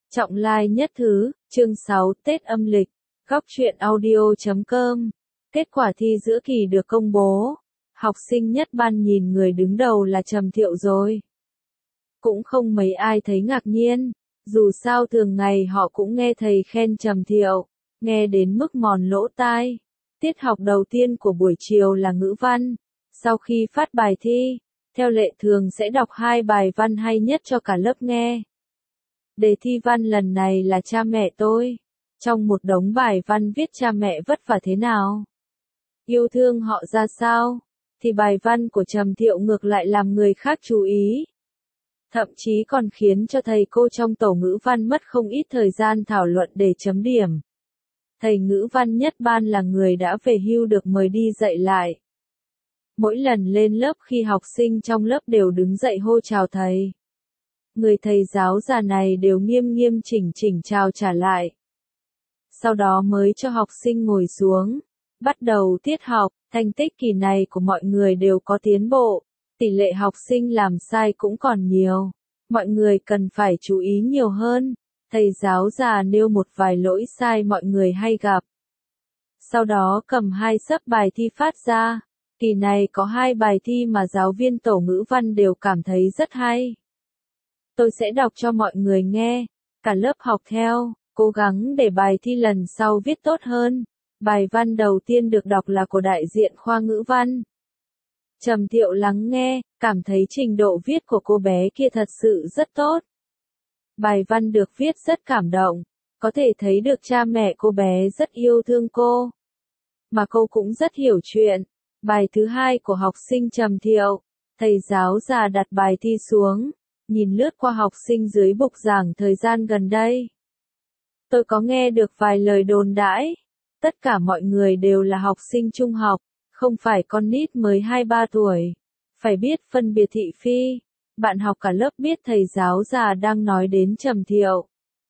Trọng lai nhất thứ, chương 6 Tết âm lịch, góc truyện audio.com. Kết quả thi giữa kỳ được công bố. Học sinh nhất ban nhìn người đứng đầu là Trầm Thiệu rồi. Cũng không mấy ai thấy ngạc nhiên, dù sao thường ngày họ cũng nghe thầy khen Trầm Thiệu, nghe đến mức mòn lỗ tai. Tiết học đầu tiên của buổi chiều là ngữ văn. Sau khi phát bài thi, theo lệ thường sẽ đọc 2 bài văn hay nhất cho cả lớp nghe. Đề thi văn lần này là cha mẹ tôi. Trong một đống bài văn viết cha mẹ vất vả thế nào, yêu thương họ ra sao, thì bài văn của Trầm Thiệu ngược lại làm người khác chú ý. Thậm chí còn khiến cho thầy cô trong tổ ngữ văn mất không ít thời gian thảo luận để chấm điểm. Thầy ngữ văn nhất ban là người đã về hưu được mời đi dạy lại. Mỗi lần lên lớp khi học sinh trong lớp đều đứng dậy hô chào thầy. Người thầy giáo già này đều nghiêm nghiêm chỉnh chỉnh chào trả lại. Sau đó mới cho học sinh ngồi xuống. Bắt đầu tiết học, thành tích kỳ này của mọi người đều có tiến bộ. Tỷ lệ học sinh làm sai cũng còn nhiều. Mọi người cần phải chú ý nhiều hơn. Thầy giáo già nêu một vài lỗi sai mọi người hay gặp. Sau đó cầm 2 xấp bài thi phát ra. Kỳ này có 2 bài thi mà giáo viên tổ ngữ văn đều cảm thấy rất hay. Tôi sẽ đọc cho mọi người nghe, cả lớp học theo, cố gắng để bài thi lần sau viết tốt hơn. Bài văn đầu tiên được đọc là của đại diện khoa ngữ văn. Trầm Thiệu lắng nghe, cảm thấy trình độ viết của cô bé kia thật sự rất tốt. Bài văn được viết rất cảm động, có thể thấy được cha mẹ cô bé rất yêu thương cô. Mà cô cũng rất hiểu chuyện. Bài thứ 2 của học sinh Trầm Thiệu, thầy giáo già đặt bài thi xuống. Nhìn lướt qua học sinh dưới bục giảng thời gian gần đây. Tôi có nghe được vài lời đồn đãi. Tất cả mọi người đều là học sinh trung học, không phải con nít mới 2-3 tuổi. Phải biết phân biệt thị phi. Bạn học cả lớp biết thầy giáo già đang nói đến Trầm Thiệu.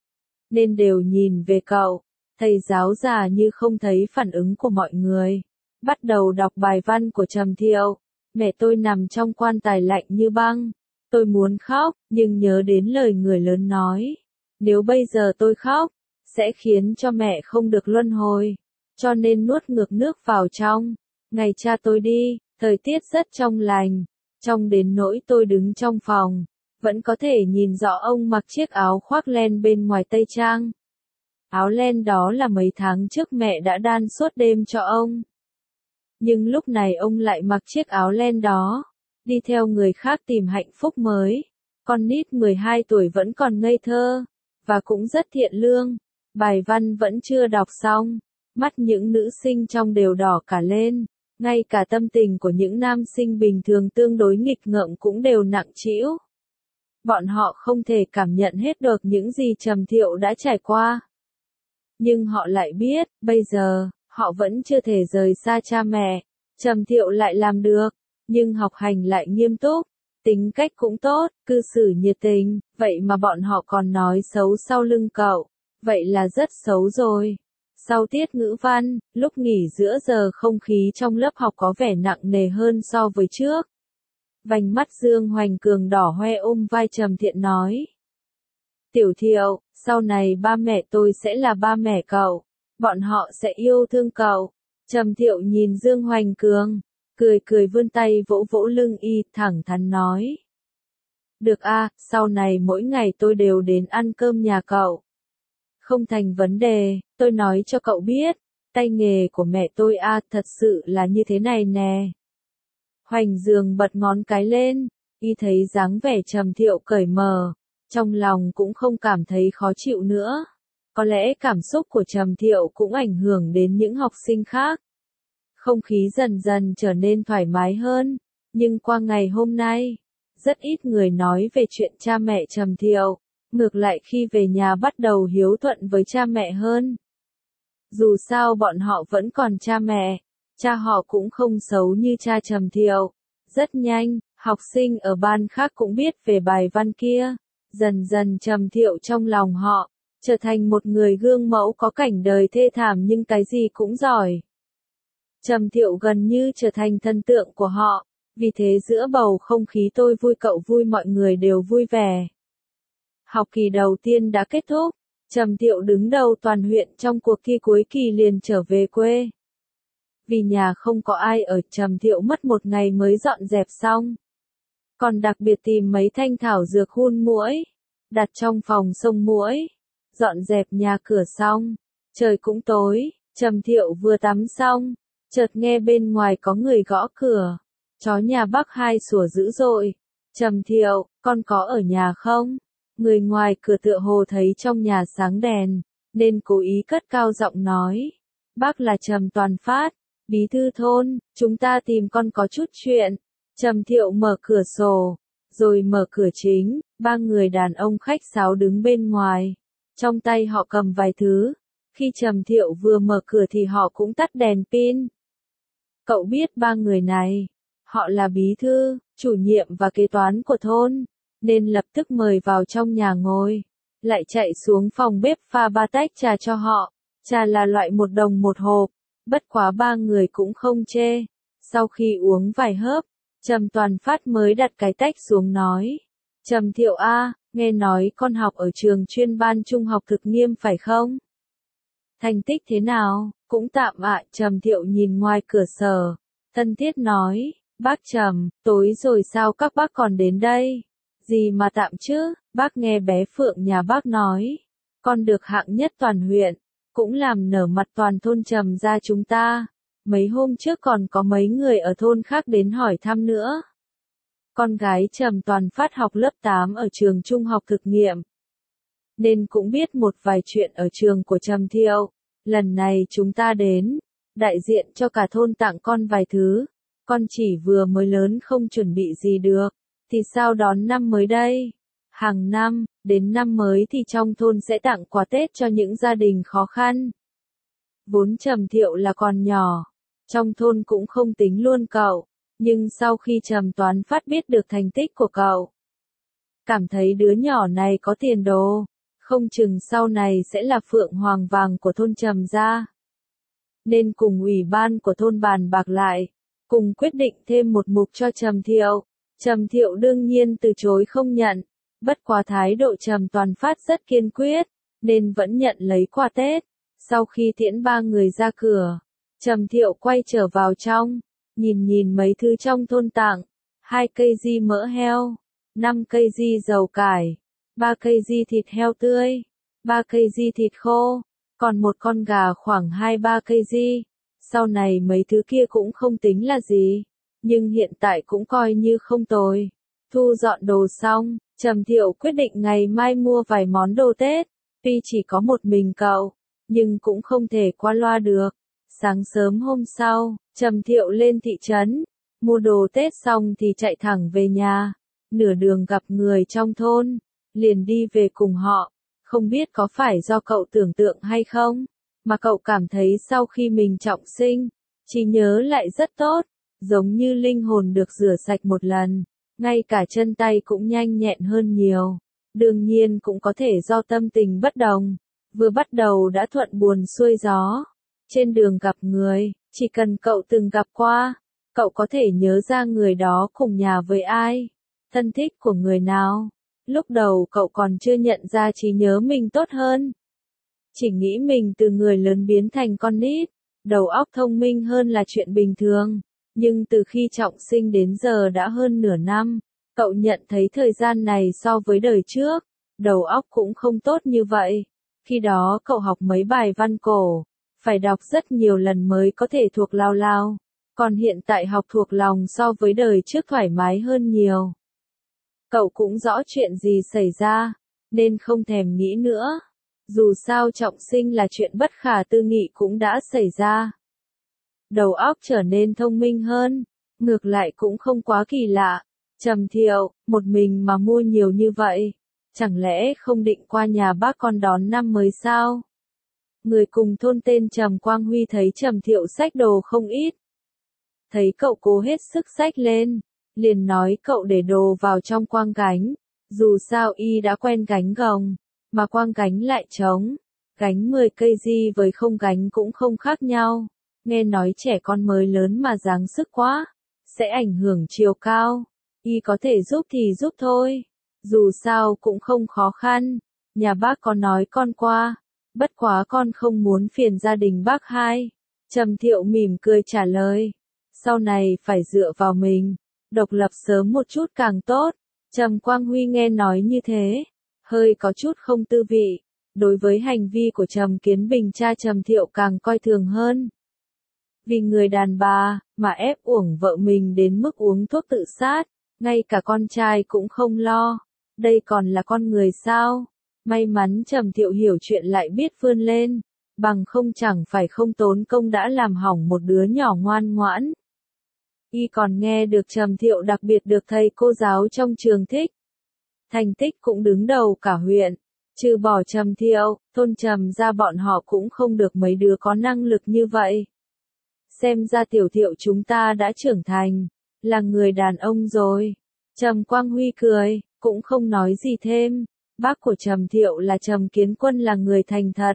Nên đều nhìn về cậu. Thầy giáo già như không thấy phản ứng của mọi người. Bắt đầu đọc bài văn của Trầm Thiệu. Mẹ tôi nằm trong quan tài lạnh như băng. Tôi muốn khóc, nhưng nhớ đến lời người lớn nói. Nếu bây giờ tôi khóc, sẽ khiến cho mẹ không được luân hồi. Cho nên nuốt ngược nước vào trong. Ngày cha tôi đi, thời tiết rất trong lành. Trong đến nỗi tôi đứng trong phòng, vẫn có thể nhìn rõ ông mặc chiếc áo khoác len bên ngoài tây trang. Áo len đó là mấy tháng trước mẹ đã đan suốt đêm cho ông. Nhưng lúc này ông lại mặc chiếc áo len đó. Đi theo người khác tìm hạnh phúc mới. Con nít 12 tuổi vẫn còn ngây thơ, và cũng rất thiện lương. Bài văn vẫn chưa đọc xong, mắt những nữ sinh trong đều đỏ cả lên. Ngay cả tâm tình của những nam sinh bình thường tương đối nghịch ngợm cũng đều nặng trĩu. Bọn họ không thể cảm nhận hết được những gì Trầm Thiệu đã trải qua. Nhưng họ lại biết, bây giờ, họ vẫn chưa thể rời xa cha mẹ. Trầm Thiệu lại làm được. Nhưng học hành lại nghiêm túc, tính cách cũng tốt, cư xử nhiệt tình, vậy mà bọn họ còn nói xấu sau lưng cậu, vậy là rất xấu rồi. Sau tiết ngữ văn, lúc nghỉ giữa giờ không khí trong lớp học có vẻ nặng nề hơn so với trước. Vành mắt Dương Hoành Cường đỏ hoe ôm vai Trầm Thiệu nói. Tiểu Thiệu, sau này ba mẹ tôi sẽ là ba mẹ cậu, bọn họ sẽ yêu thương cậu. Trầm Thiệu nhìn Dương Hoành Cường. Cười vươn tay vỗ vỗ lưng y, thẳng thắn nói. Được a, sau này mỗi ngày tôi đều đến ăn cơm nhà cậu. Không thành vấn đề, tôi nói cho cậu biết, tay nghề của mẹ tôi thật sự là như thế này nè. Hoành Dương bật ngón cái lên, y thấy dáng vẻ Trầm Thiệu cởi mở, trong lòng cũng không cảm thấy khó chịu nữa. Có lẽ cảm xúc của Trầm Thiệu cũng ảnh hưởng đến những học sinh khác. Không khí dần dần trở nên thoải mái hơn, nhưng qua ngày hôm nay, rất ít người nói về chuyện cha mẹ Trầm Thiệu, ngược lại khi về nhà bắt đầu hiếu thuận với cha mẹ hơn. Dù sao bọn họ vẫn còn cha mẹ, cha họ cũng không xấu như cha Trầm Thiệu. Rất nhanh, học sinh ở ban khác cũng biết về bài văn kia, dần dần Trầm Thiệu trong lòng họ, trở thành một người gương mẫu có cảnh đời thê thảm nhưng cái gì cũng giỏi. Trầm Thiệu gần như trở thành thần tượng của họ, vì thế giữa bầu không khí tôi vui cậu vui mọi người đều vui vẻ. Học kỳ đầu tiên đã kết thúc, Trầm Thiệu đứng đầu toàn huyện trong cuộc thi cuối kỳ liền trở về quê. Vì nhà không có ai ở, Trầm Thiệu mất một ngày mới dọn dẹp xong. Còn đặc biệt tìm mấy thanh thảo dược hun muỗi, đặt trong phòng xông muỗi. Dọn dẹp nhà cửa xong, trời cũng tối, Trầm Thiệu vừa tắm xong, chợt nghe bên ngoài có người gõ cửa. Chó nhà bác Hai sủa dữ dội. Trầm Thiệu, con có ở nhà không? Người ngoài cửa tựa hồ thấy trong nhà sáng đèn, nên cố ý cất cao giọng nói. Bác là Trầm Toàn Phát, bí thư thôn, chúng ta tìm con có chút chuyện. Trầm Thiệu mở cửa sổ, rồi mở cửa chính, ba người đàn ông khách sáo đứng bên ngoài. Trong tay họ cầm vài thứ. Khi Trầm Thiệu vừa mở cửa thì họ cũng tắt đèn pin. Cậu biết ba người này, họ là bí thư, chủ nhiệm và kế toán của thôn, nên lập tức mời vào trong nhà ngồi. Lại chạy xuống phòng bếp pha 3 tách trà cho họ. Trà là loại 1 đồng 1 hộp, bất quá ba người cũng không chê. Sau khi uống vài hớp, Trầm Toàn Phát mới đặt cái tách xuống nói. Trầm Thiệu a, nghe nói con học ở trường chuyên ban trung học Thực Nghiêm phải không? Thành tích thế nào? Cũng tạm ạ. Trầm Thiệu nhìn ngoài cửa sở, thân thiết nói. Bác Trầm, tối rồi sao các bác còn đến đây? Gì mà tạm chứ? Bác nghe bé Phượng nhà bác nói. Con được hạng nhất toàn huyện, cũng làm nở mặt toàn thôn Trầm gia chúng ta. Mấy hôm trước còn có mấy người ở thôn khác đến hỏi thăm nữa. Con gái Trầm Toàn Phát học lớp 8 ở trường trung học Thực Nghiệm, nên cũng biết một vài chuyện ở trường của Trầm Thiệu. Lần này chúng ta đến, đại diện cho cả thôn tặng con vài thứ. Con chỉ vừa mới lớn không chuẩn bị gì được, thì sao đón năm mới đây? Hàng năm, đến năm mới thì trong thôn sẽ tặng quà Tết cho những gia đình khó khăn. Vốn Trầm Thiệu là còn nhỏ, trong thôn cũng không tính luôn cậu, nhưng sau khi Trầm Toàn Phát biết được thành tích của cậu, cảm thấy đứa nhỏ này có tiền đồ, không chừng sau này sẽ là phượng hoàng vàng của thôn Trầm gia. Nên cùng ủy ban của thôn bàn bạc lại, cùng quyết định thêm một mục cho Trầm Thiệu. Trầm Thiệu đương nhiên từ chối không nhận, bất quá thái độ Trầm Toàn Phát rất kiên quyết, nên vẫn nhận lấy quà Tết. Sau khi tiễn ba người ra cửa, Trầm Thiệu quay trở vào trong, nhìn mấy thứ trong thôn tặng. 2 cây di mỡ heo, 5 cây di dầu cải, 3 cây di thịt heo tươi, 3 cây di thịt khô, còn một con gà khoảng 2-3 cây di. Sau này mấy thứ kia cũng không tính là gì, nhưng hiện tại cũng coi như không tồi. Thu dọn đồ xong, Trầm Thiệu quyết định ngày mai mua vài món đồ Tết. Tuy chỉ có một mình cậu, nhưng cũng không thể qua loa được. Sáng sớm hôm sau, Trầm Thiệu lên thị trấn, mua đồ Tết xong thì chạy thẳng về nhà. Nửa đường gặp người trong thôn, liền đi về cùng họ. Không biết có phải do cậu tưởng tượng hay không, mà cậu cảm thấy sau khi mình trọng sinh, trí nhớ lại rất tốt, giống như linh hồn được rửa sạch một lần, ngay cả chân tay cũng nhanh nhẹn hơn nhiều. Đương nhiên cũng có thể do tâm tình bất đồng, vừa bắt đầu đã thuận buồm xuôi gió. Trên đường gặp người, chỉ cần cậu từng gặp qua, cậu có thể nhớ ra người đó cùng nhà với ai, thân thích của người nào. Lúc đầu cậu còn chưa nhận ra trí nhớ mình tốt hơn. Chỉ nghĩ mình từ người lớn biến thành con nít, đầu óc thông minh hơn là chuyện bình thường. Nhưng từ khi trọng sinh đến giờ đã hơn nửa năm, cậu nhận thấy thời gian này so với đời trước, đầu óc cũng không tốt như vậy. Khi đó cậu học mấy bài văn cổ, phải đọc rất nhiều lần mới có thể thuộc lao lao. Còn hiện tại học thuộc lòng so với đời trước thoải mái hơn nhiều. Cậu cũng rõ chuyện gì xảy ra, nên không thèm nghĩ nữa. Dù sao trọng sinh là chuyện bất khả tư nghị cũng đã xảy ra. Đầu óc trở nên thông minh hơn, ngược lại cũng không quá kỳ lạ. Trầm Thiệu, một mình mà mua nhiều như vậy, chẳng lẽ không định qua nhà bác con đón năm mới sao? Người cùng thôn tên Trầm Quang Huy thấy Trầm Thiệu xách đồ không ít. Thấy cậu cố hết sức xách lên, liền nói cậu để đồ vào trong quang gánh. Dù sao y đã quen gánh gồng, mà quang gánh lại trống. Gánh 10 cây di với không gánh cũng không khác nhau. Nghe nói trẻ con mới lớn mà dáng sức quá, sẽ ảnh hưởng chiều cao. Y có thể giúp thì giúp thôi. Dù sao cũng không khó khăn, nhà bác có nói con qua, bất quá con không muốn phiền gia đình bác hai. Trầm Thiệu mỉm cười trả lời, sau này phải dựa vào mình, độc lập sớm một chút càng tốt. Trầm Quang Huy nghe nói như thế, hơi có chút không tư vị, đối với hành vi của Trầm Kiến Bình cha Trầm Thiệu càng coi thường hơn. Vì người đàn bà, mà ép uổng vợ mình đến mức uống thuốc tự sát, ngay cả con trai cũng không lo, đây còn là con người sao? May mắn Trầm Thiệu hiểu chuyện lại biết vươn lên, bằng không chẳng phải không tốn công đã làm hỏng một đứa nhỏ ngoan ngoãn. Y còn nghe được Trầm Thiệu đặc biệt được thầy cô giáo trong trường thích. Thành tích cũng đứng đầu cả huyện, trừ bỏ Trầm Thiệu, thôn Trầm ra bọn họ cũng không được mấy đứa có năng lực như vậy. Xem ra Tiểu Thiệu chúng ta đã trưởng thành, là người đàn ông rồi. Trầm Quang Huy cười, cũng không nói gì thêm. Bác của Trầm Thiệu là Trầm Kiến Quân là người thành thật.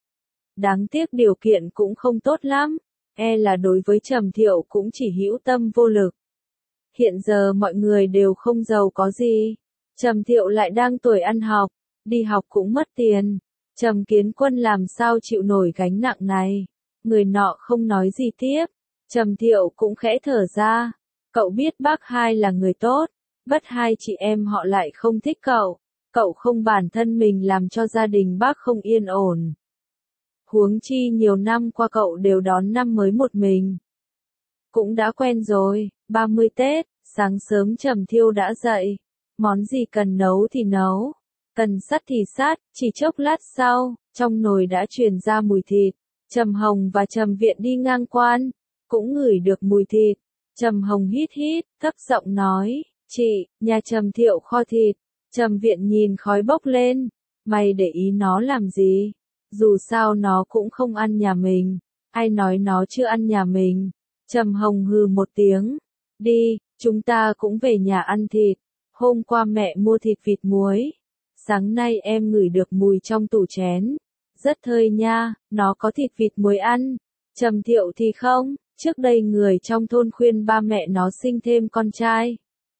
Đáng tiếc điều kiện cũng không tốt lắm, là đối với Trầm Thiệu cũng chỉ hữu tâm vô lực. Hiện giờ mọi người đều không giàu có gì, Trầm Thiệu lại đang tuổi ăn học, đi học cũng mất tiền. Trầm Kiến Quân làm sao chịu nổi gánh nặng này? Người nọ không nói gì tiếp. Trầm Thiệu cũng khẽ thở ra. Cậu biết bác hai là người tốt, bất hai chị em họ lại không thích cậu. Cậu không bản thân mình làm cho gia đình bác không yên ổn. Huống chi nhiều năm qua cậu đều đón năm mới một mình. Cũng đã quen rồi, 30 Tết, sáng sớm Trầm Thiêu đã dậy. Món gì cần nấu thì nấu, cần sắt thì sát, chỉ chốc lát sau, trong nồi đã truyền ra mùi thịt. Trầm Hồng và Trầm Viện đi ngang quan, cũng ngửi được mùi thịt. Trầm Hồng hít hít, thấp giọng nói, chị, nhà Trầm Thiệu kho thịt. Trầm Viện nhìn khói bốc lên, mày để ý nó làm gì? Dù sao nó cũng không ăn nhà mình, ai nói nó chưa ăn nhà mình? Trầm Hồng hừ một tiếng, đi, chúng ta cũng về nhà ăn thịt. Hôm qua mẹ mua thịt vịt muối, sáng nay em ngửi được mùi trong tủ chén. Rất thơm nha, nó có thịt vịt muối ăn. Trầm Thiệu thì không, trước đây người trong thôn khuyên ba mẹ nó sinh thêm con trai.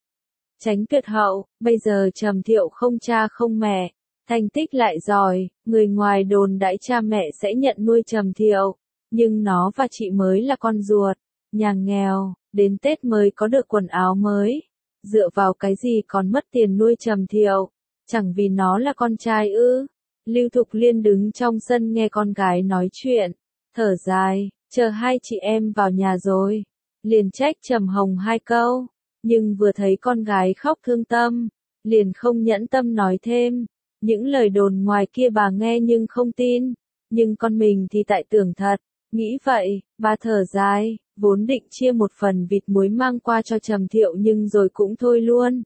Tránh tuyệt hậu, bây giờ Trầm Thiệu không cha không mẹ, thành tích lại giỏi, người ngoài đồn đãi cha mẹ sẽ nhận nuôi Trầm Thiệu, nhưng nó và chị mới là con ruột, nhà nghèo, đến Tết mới có được quần áo mới, dựa vào cái gì còn mất tiền nuôi Trầm Thiệu, chẳng vì nó là con trai ư? Lưu Thục Liên đứng trong sân nghe con gái nói chuyện, thở dài, chờ hai chị em vào nhà rồi, liền trách Trầm Hồng hai câu. Nhưng vừa thấy con gái khóc thương tâm, liền không nhẫn tâm nói thêm. Những lời đồn ngoài kia bà nghe nhưng không tin, nhưng con mình thì tại tưởng thật. Nghĩ vậy, bà thở dài, vốn định chia một phần vịt muối mang qua cho Trầm Thiệu nhưng rồi cũng thôi luôn.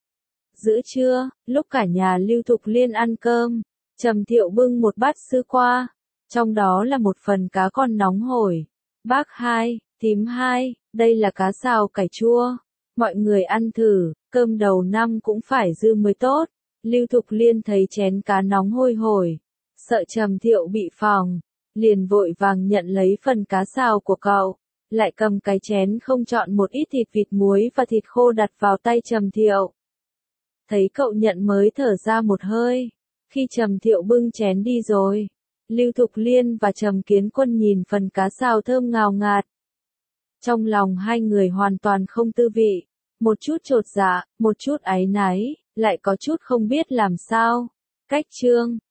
Giữa trưa, lúc cả nhà Lưu Thục Liên ăn cơm, Trầm Thiệu bưng một bát sứ qua, trong đó là một phần cá con nóng hổi. Bác hai, thím hai, đây là cá xào cải chua. Mọi người ăn thử, cơm đầu năm cũng phải dư mới tốt. Lưu Thục Liên thấy chén cá nóng hôi hổi, sợ Trầm Thiệu bị phỏng, liền vội vàng nhận lấy phần cá xào của cậu, lại cầm cái chén không chọn một ít thịt vịt muối và thịt khô đặt vào tay Trầm Thiệu. Thấy cậu nhận mới thở ra một hơi, khi Trầm Thiệu bưng chén đi rồi, Lưu Thục Liên và Trầm Kiến Quân nhìn phần cá xào thơm ngào ngạt. Trong lòng hai người hoàn toàn không tư vị, một chút chột dạ, một chút áy náy, lại có chút không biết làm sao. Cách chương